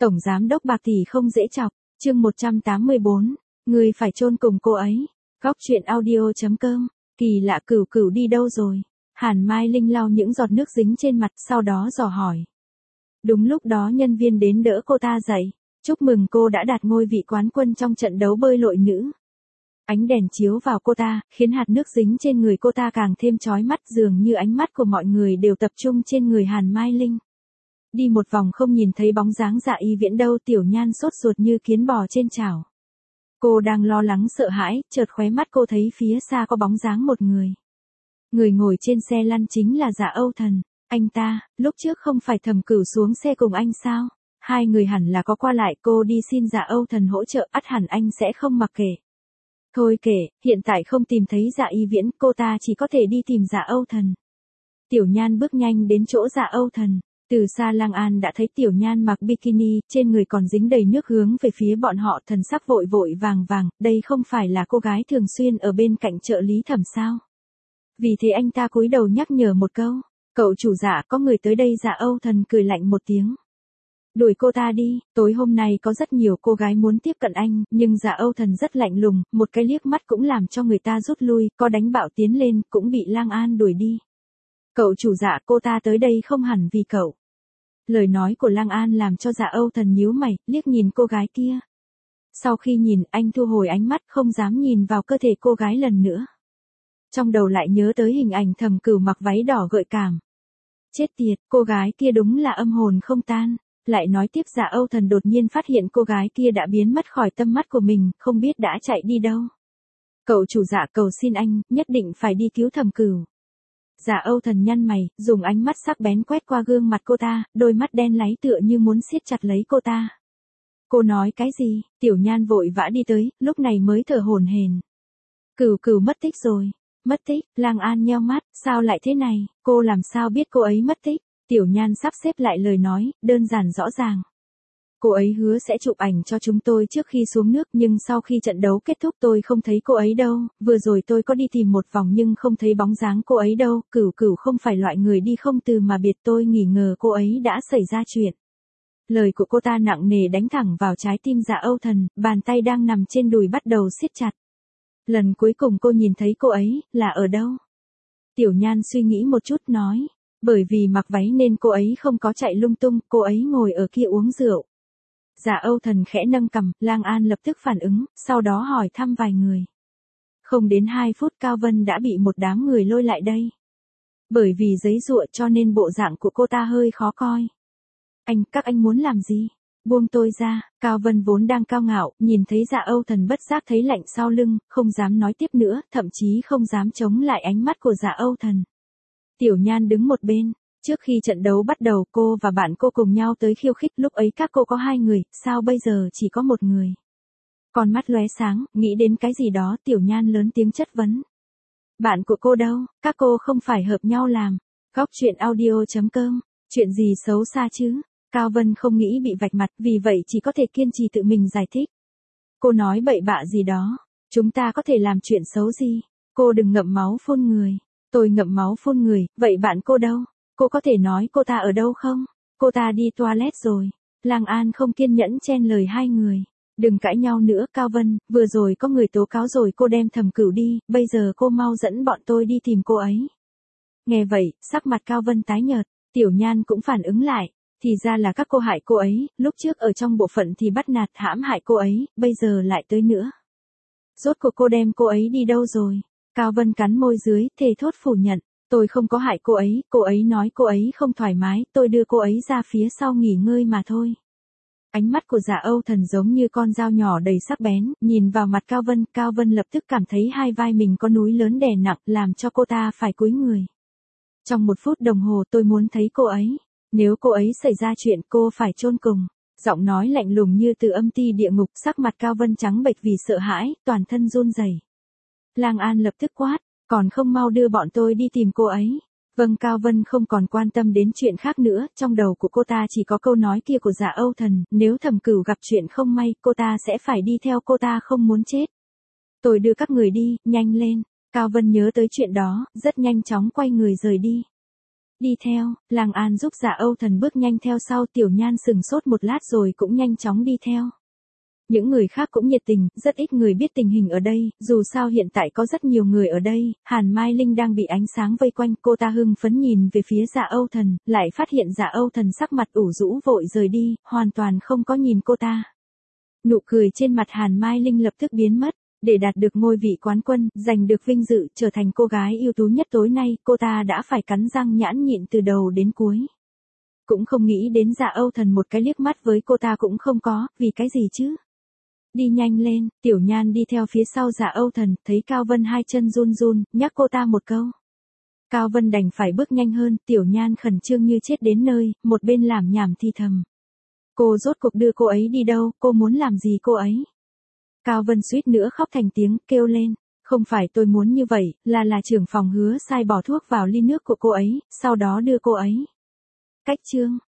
Tổng giám đốc bạc tỷ không dễ chọc, chương 184, người phải chôn cùng cô ấy. Góc truyện audio.com, kỳ lạ Cửu Cửu đi đâu rồi? Hàn Mai Linh lau những giọt nước dính trên mặt sau đó dò hỏi. Đúng lúc đó nhân viên đến đỡ cô ta dậy, chúc mừng cô đã đạt ngôi vị quán quân trong trận đấu bơi lội nữ. Ánh đèn chiếu vào cô ta, khiến hạt nước dính trên người cô ta càng thêm chói mắt, dường như ánh mắt của mọi người đều tập trung trên người Hàn Mai Linh. Đi một vòng không nhìn thấy bóng dáng Dạ Y Viễn đâu, Tiểu Nhan sốt ruột như kiến bò trên chảo. Cô đang lo lắng sợ hãi, chợt khóe mắt cô thấy phía xa có bóng dáng một người. Người ngồi trên xe lăn chính là Dạ Âu Thần. Anh ta, lúc trước không phải Thẩm Cửu xuống xe cùng anh sao? Hai người hẳn là có qua lại, cô đi xin Dạ Âu Thần hỗ trợ, ắt hẳn anh sẽ không mặc kệ. Thôi kệ, hiện tại không tìm thấy Dạ Y Viễn, cô ta chỉ có thể đi tìm Dạ Âu Thần. Tiểu Nhan bước nhanh đến chỗ Dạ Âu Thần. Từ xa Lang An đã thấy Tiểu Nhan mặc bikini, trên người còn dính đầy nước hướng về phía bọn họ, thần sắc vội vội vàng vàng, đây không phải là cô gái thường xuyên ở bên cạnh trợ lý Thẩm sao? Vì thế anh ta cúi đầu nhắc nhở một câu, cậu chủ Dạ, có người tới đây. Dạ Âu Thần cười lạnh một tiếng. Đuổi cô ta đi, tối hôm nay có rất nhiều cô gái muốn tiếp cận anh, nhưng Dạ Âu Thần rất lạnh lùng, một cái liếc mắt cũng làm cho người ta rút lui, có đánh bạo tiến lên, cũng bị Lang An đuổi đi. Cậu chủ Dạ, cô ta tới đây không hẳn vì cậu. Lời nói của Lang An làm cho Dạ Âu Thần nhíu mày, liếc nhìn cô gái kia. Sau khi nhìn, anh thu hồi ánh mắt, không dám nhìn vào cơ thể cô gái lần nữa. Trong đầu lại nhớ tới hình ảnh Thẩm Cửu mặc váy đỏ gợi cảm. Chết tiệt, cô gái kia đúng là âm hồn không tan. Lại nói tiếp, Dạ Âu Thần đột nhiên phát hiện cô gái kia đã biến mất khỏi tâm mắt của mình, không biết đã chạy đi đâu. Cậu chủ Dạ, cầu xin anh, nhất định phải đi cứu Thẩm Cửu. Dạ Âu Thần nhăn mày, dùng ánh mắt sắc bén quét qua gương mặt cô ta, đôi mắt đen láy tựa như muốn siết chặt lấy cô ta. Cô nói cái gì? Tiểu Nhan vội vã đi tới, lúc này mới thở hổn hển. Cửu Cửu mất tích rồi. Mất tích? Lang An nheo mắt, sao lại thế này? Cô làm sao biết cô ấy mất tích? Tiểu Nhan sắp xếp lại lời nói, đơn giản rõ ràng. Cô ấy hứa sẽ chụp ảnh cho chúng tôi trước khi xuống nước, nhưng sau khi trận đấu kết thúc tôi không thấy cô ấy đâu, vừa rồi tôi có đi tìm một vòng nhưng không thấy bóng dáng cô ấy đâu, Cửu Cửu không phải loại người đi không từ mà biệt, tôi nghi ngờ cô ấy đã xảy ra chuyện. Lời của cô ta nặng nề đánh thẳng vào trái tim Dạ Âu Thần, bàn tay đang nằm trên đùi bắt đầu siết chặt. Lần cuối cùng cô nhìn thấy cô ấy, là ở đâu? Tiểu Nhan suy nghĩ một chút nói, bởi vì mặc váy nên cô ấy không có chạy lung tung, cô ấy ngồi ở kia uống rượu. Dạ Âu Thần khẽ nâng cằm, Lang An lập tức phản ứng, sau đó hỏi thăm vài người. Không đến 2 phút Cao Vân đã bị một đám người lôi lại đây. Bởi vì giấy giụa cho nên bộ dạng của cô ta hơi khó coi. Các anh muốn làm gì? Buông tôi ra. Cao Vân vốn đang cao ngạo, nhìn thấy Dạ Âu Thần bất giác thấy lạnh sau lưng, không dám nói tiếp nữa, thậm chí không dám chống lại ánh mắt của Dạ Âu Thần. Tiểu Nhan đứng một bên. Trước khi trận đấu bắt đầu, cô và bạn cô cùng nhau tới khiêu khích, lúc ấy các cô có 2 người, sao bây giờ chỉ có 1 người? Con mắt lóe sáng, nghĩ đến cái gì đó, Tiểu Nhan lớn tiếng chất vấn. Bạn của cô đâu? Các cô không phải hợp nhau làm? Góc truyện audio.com, chuyện gì xấu xa chứ? Cao Vân không nghĩ bị vạch mặt, vì vậy chỉ có thể kiên trì tự mình giải thích. Cô nói bậy bạ gì đó, chúng ta có thể làm chuyện xấu gì? Cô đừng ngậm máu phun người. Tôi ngậm máu phun người, vậy bạn cô đâu? Cô có thể nói cô ta ở đâu không? Cô ta đi toilet rồi. Lang An không kiên nhẫn chen lời hai người. Đừng cãi nhau nữa, Cao Vân, vừa rồi có người tố cáo rồi, cô đem Thẩm Cửu đi, bây giờ cô mau dẫn bọn tôi đi tìm cô ấy. Nghe vậy, sắc mặt Cao Vân tái nhợt, Tiểu Nhan cũng phản ứng lại, thì ra là các cô hại cô ấy, lúc trước ở trong bộ phận thì bắt nạt hãm hại cô ấy, bây giờ lại tới nữa. Rốt cuộc cô đem cô ấy đi đâu rồi? Cao Vân cắn môi dưới, thề thốt phủ nhận. Tôi không có hại cô ấy nói cô ấy không thoải mái, tôi đưa cô ấy ra phía sau nghỉ ngơi mà thôi. Ánh mắt của Dạ Âu Thần giống như con dao nhỏ đầy sắc bén, nhìn vào mặt Cao Vân lập tức cảm thấy hai vai mình có núi lớn đè nặng, làm cho cô ta phải cúi người. Trong 1 phút đồng hồ tôi muốn thấy cô ấy, nếu cô ấy xảy ra chuyện cô phải chôn cùng. Giọng nói lạnh lùng như từ âm ti địa ngục, sắc mặt Cao Vân trắng bệch vì sợ hãi, toàn thân run rẩy. Lang An lập tức quát, còn không mau đưa bọn tôi đi tìm cô ấy. Vâng. Cao Vân không còn quan tâm đến chuyện khác nữa, trong đầu của cô ta chỉ có câu nói kia của Dạ Âu Thần, nếu Thẩm Cửu gặp chuyện không may, cô ta sẽ phải đi theo, cô ta không muốn chết. Tôi đưa các người đi, nhanh lên. Cao Vân nhớ tới chuyện đó, rất nhanh chóng quay người rời đi. Đi theo, Lang An giúp Dạ Âu Thần bước nhanh theo sau, Tiểu Nhan sừng sốt một lát rồi cũng nhanh chóng đi theo. Những người khác cũng nhiệt tình, rất ít người biết tình hình ở đây, dù sao hiện tại có rất nhiều người ở đây, Hàn Mai Linh đang bị ánh sáng vây quanh, cô ta hưng phấn nhìn về phía Dạ Âu Thần, lại phát hiện Dạ Âu Thần sắc mặt ủ rũ vội rời đi, hoàn toàn không có nhìn cô ta. Nụ cười trên mặt Hàn Mai Linh lập tức biến mất, để đạt được ngôi vị quán quân, giành được vinh dự, trở thành cô gái ưu tú nhất tối nay, cô ta đã phải cắn răng nhẫn nhịn từ đầu đến cuối. Cũng không nghĩ đến Dạ Âu Thần một cái liếc mắt với cô ta cũng không có, vì cái gì chứ? Đi nhanh lên, Tiểu Nhan đi theo phía sau Dạ Âu Thần, thấy Cao Vân hai chân run run, nhắc cô ta một câu. Cao Vân đành phải bước nhanh hơn, Tiểu Nhan khẩn trương như chết đến nơi, một bên làm nhảm thì thầm. Cô rốt cuộc đưa cô ấy đi đâu, cô muốn làm gì cô ấy? Cao Vân suýt nữa khóc thành tiếng, kêu lên. Không phải tôi muốn như vậy, là trưởng phòng hứa sai bỏ thuốc vào ly nước của cô ấy, sau đó đưa cô ấy. Cách chương.